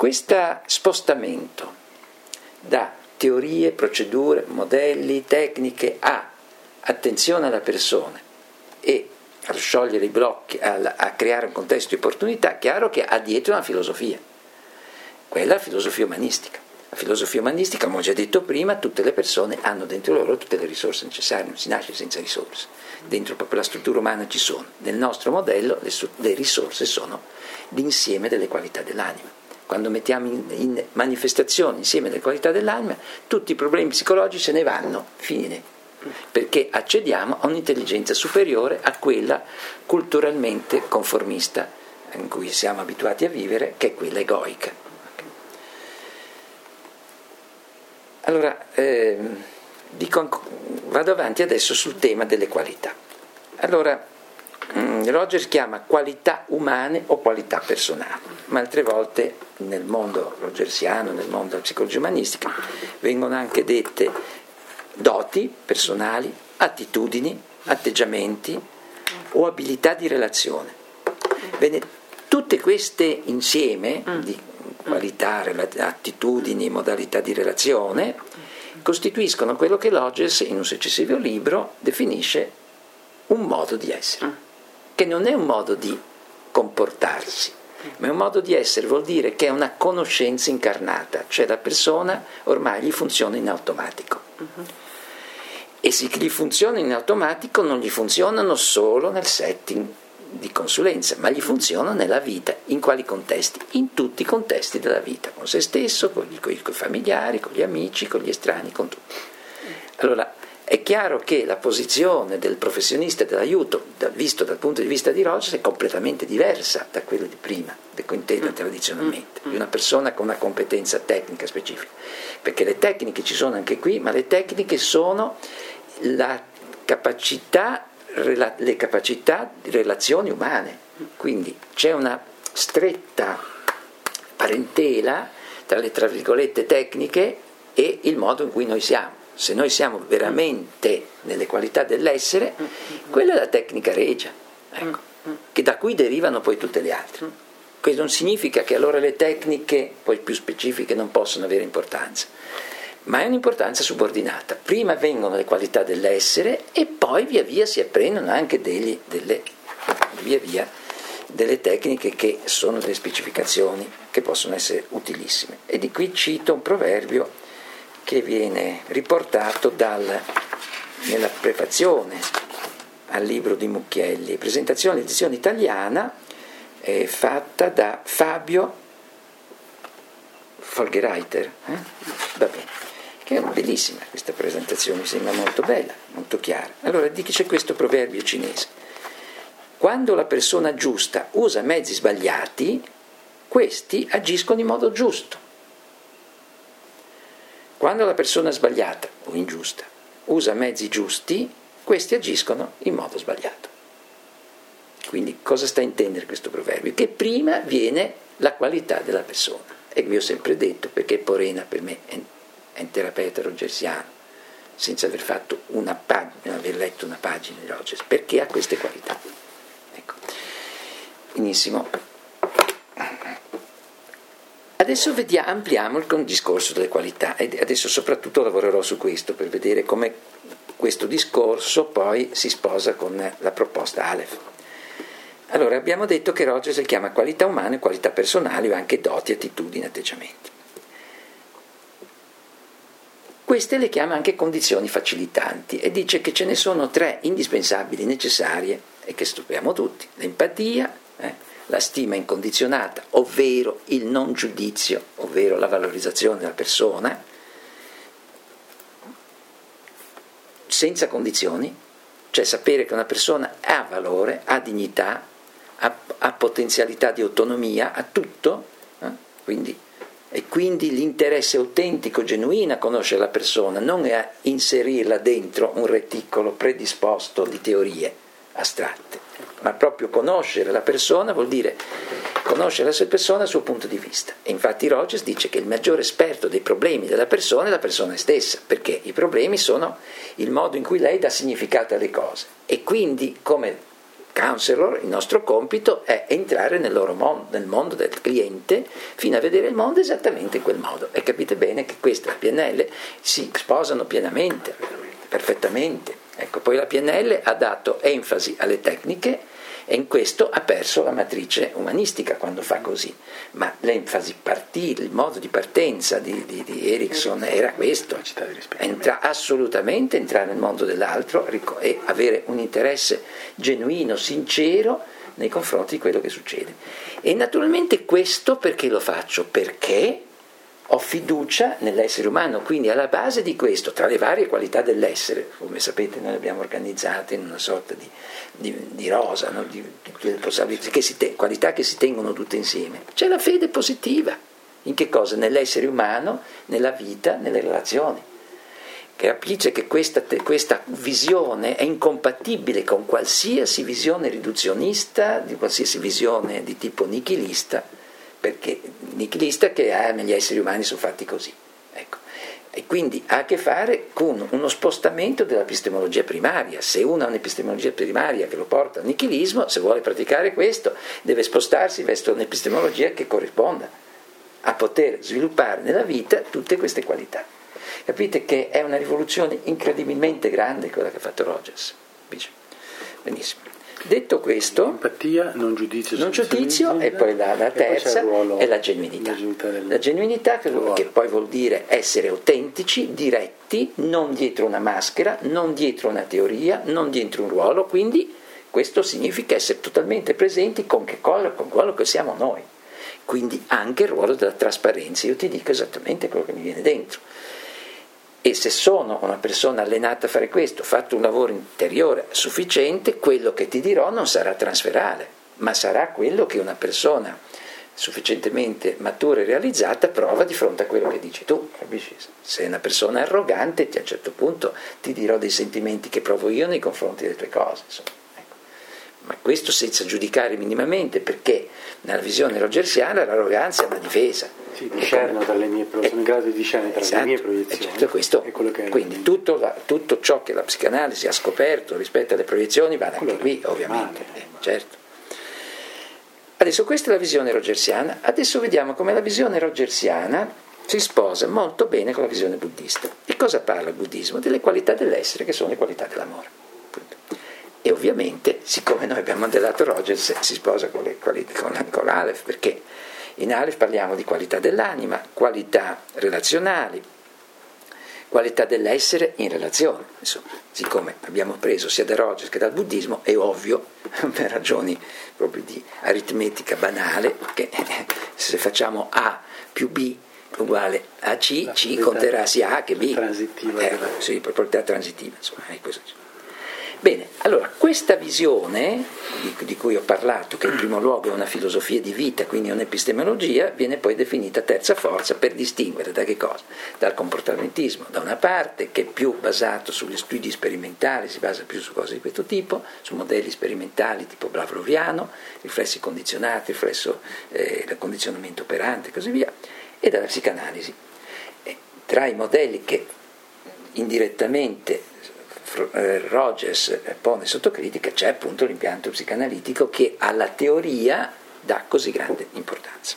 Questo spostamento da teorie, procedure, modelli, tecniche a attenzione alla persona e a sciogliere i blocchi, a creare un contesto di opportunità, chiaro che ha dietro una filosofia. Quella è la filosofia umanistica. La filosofia umanistica, come ho già detto prima, tutte le persone hanno dentro loro tutte le risorse necessarie, non si nasce senza risorse. Dentro proprio la struttura umana ci sono. Nel nostro modello le risorse sono l'insieme delle qualità dell'anima. Quando mettiamo in manifestazione insieme delle qualità dell'anima, tutti i problemi psicologici se ne vanno, fine, perché accediamo a un'intelligenza superiore a quella culturalmente conformista in cui siamo abituati a vivere, che è quella egoica. Allora, vado avanti adesso sul tema delle qualità. Allora, Rogers chiama qualità umane o qualità personali, ma altre volte nel mondo rogersiano, nel mondo della psicologia umanistica, vengono anche dette doti personali, attitudini, atteggiamenti o abilità di relazione. Bene, tutte queste insieme di qualità, attitudini, modalità di relazione costituiscono quello che Rogers in un successivo libro definisce un modo di essere, che non è un modo di comportarsi, ma è un modo di essere, vuol dire che è una conoscenza incarnata, cioè la persona ormai gli funziona in automatico. E se gli funziona in automatico non gli funzionano solo nel setting di consulenza, ma gli funzionano nella vita. In quali contesti? In tutti i contesti della vita, con se stesso, con i familiari, con gli amici, con gli estranei, con tutti. Allora, è chiaro che la posizione del professionista dell'aiuto, visto dal punto di vista di Rogers, è completamente diversa da quella di prima, che intenda tradizionalmente, di una persona con una competenza tecnica specifica. Perché le tecniche ci sono anche qui, ma le tecniche sono le capacità di relazioni umane. Quindi c'è una stretta parentela tra le, tra virgolette, tecniche e il modo in cui noi siamo. Se noi siamo veramente nelle qualità dell'essere, quella è la tecnica regia, ecco, che da cui derivano poi tutte le altre. Questo non significa che allora le tecniche poi più specifiche non possono avere importanza, ma è un'importanza subordinata. Prima vengono le qualità dell'essere e poi via via si apprendono anche delle tecniche che sono delle specificazioni che possono essere utilissime. E di qui cito un proverbio che viene riportato nella prefazione al libro di Mucchielli, presentazione edizione italiana fatta da Fabio Folgereiter, va bene, che è bellissima questa presentazione, mi sembra molto bella, molto chiara. Allora c'è questo proverbio cinese: quando la persona giusta usa mezzi sbagliati, questi agiscono in modo giusto. Quando la persona sbagliata o ingiusta usa mezzi giusti, questi agiscono in modo sbagliato. Quindi cosa sta a intendere questo proverbio? Che prima viene la qualità della persona. E vi ho sempre detto, perché Porena per me è un terapeuta rogersiano, senza aver fatto aver letto una pagina di Rogers, perché ha queste qualità. Ecco. Benissimo. Adesso ampliamo il discorso delle qualità e adesso soprattutto lavorerò su questo per vedere come questo discorso poi si sposa con la proposta Aleph. Allora, abbiamo detto che Rogers le chiama qualità umane, qualità personali o anche doti, attitudini, atteggiamenti. Queste le chiama anche condizioni facilitanti e dice che ce ne sono 3 indispensabili, necessarie e che stupiamo tutti: l'empatia, la stima incondizionata, ovvero il non giudizio, ovvero la valorizzazione della persona, senza condizioni, cioè sapere che una persona ha valore, ha dignità, ha potenzialità di autonomia, ha tutto, e quindi l'interesse autentico, genuino a conoscere la persona, non è a inserirla dentro un reticolo predisposto di teorie astratte, ma proprio conoscere la persona vuol dire conoscere la sua persona dal suo punto di vista. E infatti Rogers dice che il maggiore esperto dei problemi della persona è la persona stessa, perché i problemi sono il modo in cui lei dà significato alle cose, e quindi come counselor, il nostro compito è entrare nel mondo del cliente fino a vedere il mondo esattamente in quel modo. E capite bene che questa e la PNL si sposano pienamente, perfettamente. Ecco, poi la PNL ha dato enfasi alle tecniche e in questo ha perso la matrice umanistica quando fa così, ma l'enfasi il modo di partenza di Erickson era questo, assolutamente entrare nel mondo dell'altro e avere un interesse genuino, sincero nei confronti di quello che succede. E naturalmente questo perché lo faccio? Perché ho fiducia nell'essere umano, quindi alla base di questo, tra le varie qualità dell'essere, come sapete noi le abbiamo organizzate in una sorta di rosa, no? di qualità che si tengono tutte insieme, c'è la fede positiva. In che cosa? Nell'essere umano, nella vita, nelle relazioni. Capisce che questa visione è incompatibile con qualsiasi visione riduzionista, di qualsiasi visione di tipo nichilista, perché nichilista che gli esseri umani sono fatti così, ecco. E quindi ha a che fare con uno spostamento dell'epistemologia primaria. Se uno ha un'epistemologia primaria che lo porta al nichilismo, se vuole praticare questo deve spostarsi verso un'epistemologia che corrisponda a poter sviluppare nella vita tutte queste qualità. Capite che è una rivoluzione incredibilmente grande quella che ha fatto Rogers. Benissimo. Detto questo, empatia, non giudizio, e poi la terza è la genuinità. La genuinità che poi vuol dire essere autentici, diretti, non dietro una maschera, non dietro una teoria, non dietro un ruolo, quindi questo significa essere totalmente presenti con quello che siamo noi. Quindi anche il ruolo della trasparenza, io ti dico esattamente quello che mi viene dentro. E se sono una persona allenata a fare questo, fatto un lavoro interiore sufficiente, quello che ti dirò non sarà transferale, ma sarà quello che una persona sufficientemente matura e realizzata prova di fronte a quello che dici tu, capisci? Se è una persona arrogante, a un certo punto ti dirò dei sentimenti che provo io nei confronti delle tue cose, insomma. Ecco. Ma questo senza giudicare minimamente, perché nella visione rogersiana l'arroganza è una difesa. Sì, discerno dalle mie sono in grado di discernere tra le mie proiezioni. Certo, questo, quindi tutto ciò che la psicanalisi ha scoperto rispetto alle proiezioni vale anche qui, ovviamente. Certo. Adesso questa è la visione rogersiana. Adesso vediamo come la visione rogersiana si sposa molto bene con la visione buddista. Di cosa parla il buddismo? Delle qualità dell'essere, che sono le qualità dell'amore. E ovviamente, siccome noi abbiamo modellato Rogers, si sposa con l'Aleph, perché in Aleph parliamo di qualità dell'anima, qualità relazionali, qualità dell'essere in relazione. Insomma, siccome abbiamo preso sia da Rogers che dal buddismo, è ovvio, per ragioni proprio di aritmetica banale, che se facciamo A più B uguale a C, C conterrà sia A che B. Sì, proprietà transitiva, insomma, è questo. Bene, allora questa visione di cui ho parlato, che in primo luogo è una filosofia di vita, quindi un'epistemologia, viene poi definita terza forza per distinguere da che cosa? Dal comportamentismo, da una parte, che è più basato sugli studi sperimentali, si basa più su cose di questo tipo, su modelli sperimentali tipo Pavloviano, riflessi condizionati, il condizionamento operante e così via, e dalla psicanalisi. Tra i modelli che indirettamente Rogers pone sotto critica c'è appunto l'impianto psicanalitico che alla teoria dà così grande importanza.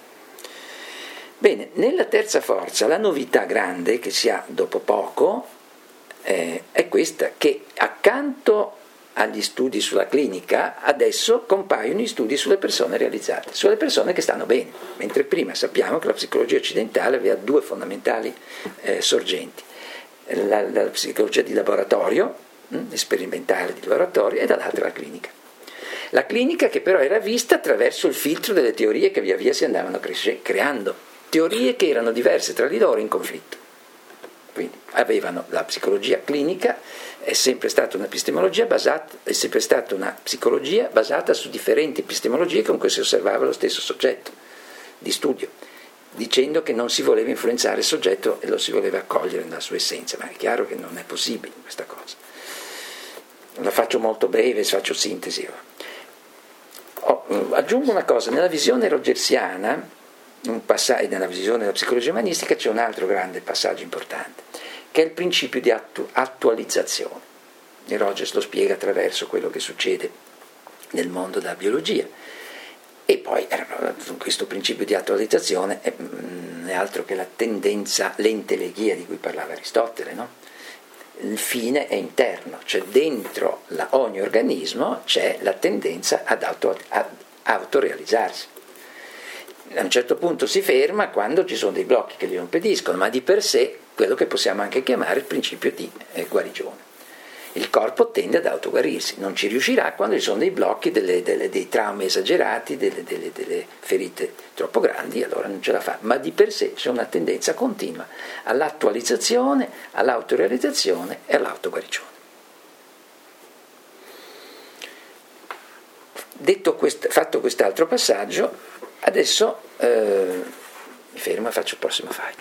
Bene, nella terza forza la novità grande che si ha dopo poco è questa, che accanto agli studi sulla clinica adesso compaiono gli studi sulle persone realizzate, sulle persone che stanno bene, mentre prima sappiamo che la psicologia occidentale aveva due fondamentali sorgenti. La psicologia di laboratorio, sperimentale di laboratorio, e dall'altra la clinica. La clinica che però era vista attraverso il filtro delle teorie che via via si andavano creando, teorie che erano diverse tra di loro in conflitto. Quindi avevano la psicologia clinica, è sempre stata una psicologia basata su differenti epistemologie con cui si osservava lo stesso soggetto di studio, dicendo che non si voleva influenzare il soggetto e lo si voleva accogliere nella sua essenza, ma è chiaro che non è possibile questa cosa. La faccio molto breve, faccio sintesi. Aggiungo una cosa, nella visione rogersiana, e nella visione della psicologia umanistica c'è un altro grande passaggio importante, che è il principio di attualizzazione. E Rogers lo spiega attraverso quello che succede nel mondo della biologia. E poi questo principio di attualizzazione è altro che la tendenza, l'enteleghia di cui parlava Aristotele, no? Il fine è interno, cioè dentro ogni organismo c'è la tendenza ad autorealizzarsi. A un certo punto si ferma quando ci sono dei blocchi che glielo impediscono, ma di per sé quello che possiamo anche chiamare il principio di guarigione. Il corpo tende ad autoguarirsi, non ci riuscirà quando ci sono dei blocchi, dei traumi esagerati, delle ferite troppo grandi, allora non ce la fa, ma di per sé c'è una tendenza continua all'attualizzazione, all'autorealizzazione e all'autoguarigione. Fatto quest'altro passaggio, adesso mi fermo e faccio il prossimo file.